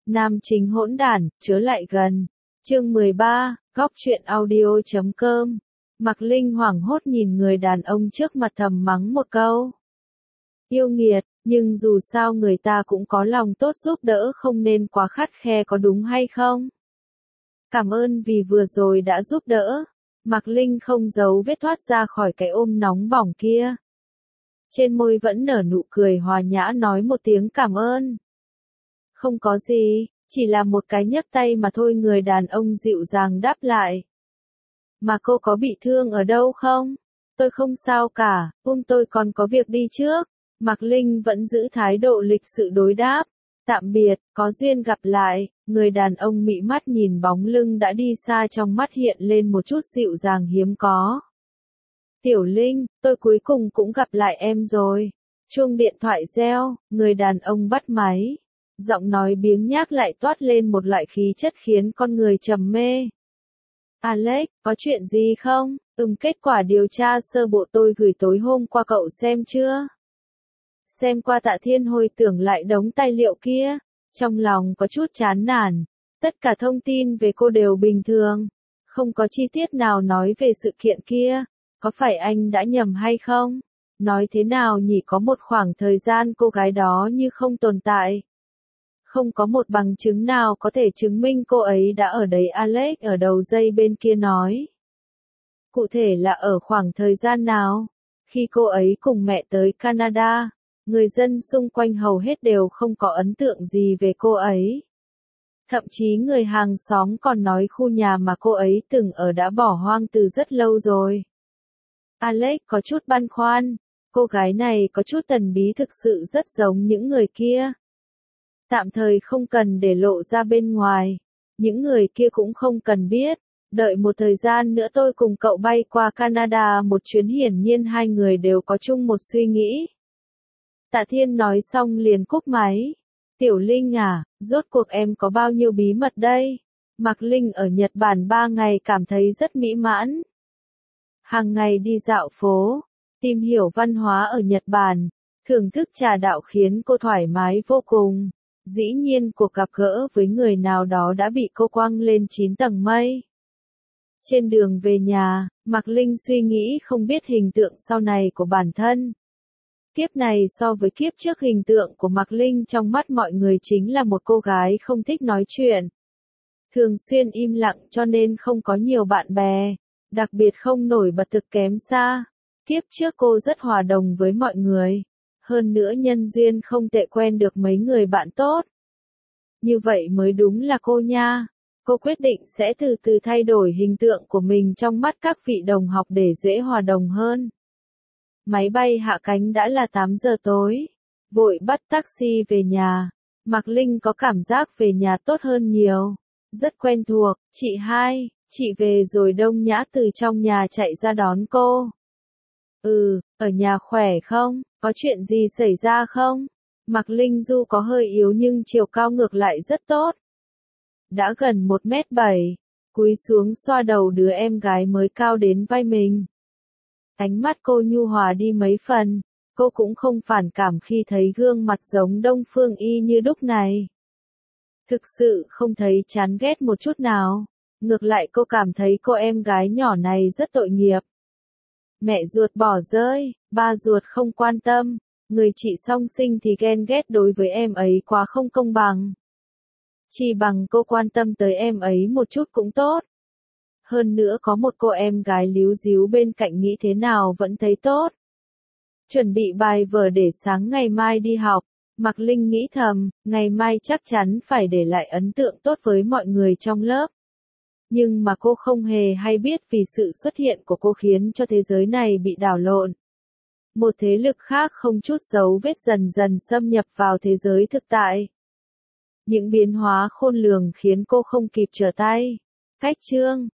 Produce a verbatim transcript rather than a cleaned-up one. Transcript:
Nam chính hỗn đản, chớ lại gần. Chương mười ba, góc truyện audio chấm com. Mạc Linh hoảng hốt nhìn người đàn ông trước mặt thầm mắng một câu. Yêu nghiệt, nhưng dù sao người ta cũng có lòng tốt giúp đỡ, không nên quá khắt khe, có đúng hay không? Cảm ơn vì vừa rồi đã giúp đỡ. Mạc Linh không giấu vết thoát ra khỏi cái ôm nóng bỏng kia. Trên môi vẫn nở nụ cười hòa nhã nói một tiếng cảm ơn. Không có gì, chỉ là một cái nhấc tay mà thôi, người đàn ông dịu dàng đáp lại. Mà cô có bị thương ở đâu không? Tôi không sao cả, hôm tôi còn có việc đi trước. Mạc Linh vẫn giữ thái độ lịch sự đối đáp. Tạm biệt, có duyên gặp lại. Người đàn ông mị mắt nhìn bóng lưng đã đi xa, trong mắt hiện lên một chút dịu dàng hiếm có. Tiểu Linh, tôi cuối cùng cũng gặp lại em rồi. Chuông điện thoại reo, người đàn ông bắt máy. Giọng nói biếng nhác lại toát lên một loại khí chất khiến con người trầm mê. Alex, có chuyện gì không? Ừm, kết quả điều tra sơ bộ tôi gửi tối hôm qua, cậu xem chưa? Xem qua. Tạ Thiên hồi tưởng lại đống tài liệu kia, trong lòng có chút chán nản. Tất cả thông tin về cô đều bình thường, không có chi tiết nào nói về sự kiện kia. Có phải anh đã nhầm hay không? Nói thế nào nhỉ, có một khoảng thời gian cô gái đó như không tồn tại. Không có một bằng chứng nào có thể chứng minh cô ấy đã ở đấy, Alex ở đầu dây bên kia nói. Cụ thể là ở khoảng thời gian nào? Khi cô ấy cùng mẹ tới Canada, người dân xung quanh hầu hết đều không có ấn tượng gì về cô ấy. Thậm chí người hàng xóm còn nói khu nhà mà cô ấy từng ở đã bỏ hoang từ rất lâu rồi. Alex có chút băn khoăn, cô gái này có chút thần bí, thực sự rất giống những người kia. Tạm thời không cần để lộ ra bên ngoài, những người kia cũng không cần biết. Đợi một thời gian nữa tôi cùng cậu bay qua Canada một chuyến. Hiển nhiên hai người đều có chung một suy nghĩ. Tạ Thiên nói xong liền cúp máy. Tiểu Linh à, rốt cuộc em có bao nhiêu bí mật đây? Mạc Linh ở Nhật Bản ba ngày cảm thấy rất mỹ mãn. Hàng ngày đi dạo phố, tìm hiểu văn hóa ở Nhật Bản, thưởng thức trà đạo khiến cô thoải mái vô cùng. Dĩ nhiên cuộc gặp gỡ với người nào đó đã bị cô quăng lên chín tầng mây. Trên đường về nhà, Mạc Linh suy nghĩ không biết hình tượng sau này của bản thân. Kiếp này so với kiếp trước, hình tượng của Mạc Linh trong mắt mọi người chính là một cô gái không thích nói chuyện. Thường xuyên im lặng cho nên không có nhiều bạn bè, đặc biệt không nổi bật, thực kém xa. Kiếp trước cô rất hòa đồng với mọi người. Hơn nữa nhân duyên không tệ, quen được mấy người bạn tốt. Như vậy mới đúng là cô nha. Cô quyết định sẽ từ từ thay đổi hình tượng của mình trong mắt các vị đồng học để dễ hòa đồng hơn. Máy bay hạ cánh đã là tám giờ tối. Vội bắt taxi về nhà. Mạc Linh có cảm giác về nhà tốt hơn nhiều. Rất quen thuộc. Chị hai, chị về rồi. Đông Nhã từ trong nhà chạy ra đón cô. Ừ, ở nhà khỏe không? Có chuyện gì xảy ra không? Mạc Linh dù có hơi yếu nhưng chiều cao ngược lại rất tốt. Đã gần một mét bảy, cúi xuống xoa đầu đứa em gái mới cao đến vai mình. Ánh mắt cô nhu hòa đi mấy phần, cô cũng không phản cảm khi thấy gương mặt giống Đông Phương y như đúc này. Thực sự không thấy chán ghét một chút nào, ngược lại cô cảm thấy cô em gái nhỏ này rất tội nghiệp. Mẹ ruột bỏ rơi, ba ruột không quan tâm, người chị song sinh thì ghen ghét, đối với em ấy quá không công bằng. Chỉ bằng cô quan tâm tới em ấy một chút cũng tốt. Hơn nữa có một cô em gái líu díu bên cạnh, nghĩ thế nào vẫn thấy tốt. Chuẩn bị bài vở để sáng ngày mai đi học, Mạc Linh nghĩ thầm, ngày mai chắc chắn phải để lại ấn tượng tốt với mọi người trong lớp. Nhưng mà cô không hề hay biết vì sự xuất hiện của cô khiến cho thế giới này bị đảo lộn. Một thế lực khác không chút dấu vết dần dần xâm nhập vào thế giới thực tại. Những biến hóa khôn lường khiến cô không kịp trở tay. Cách chương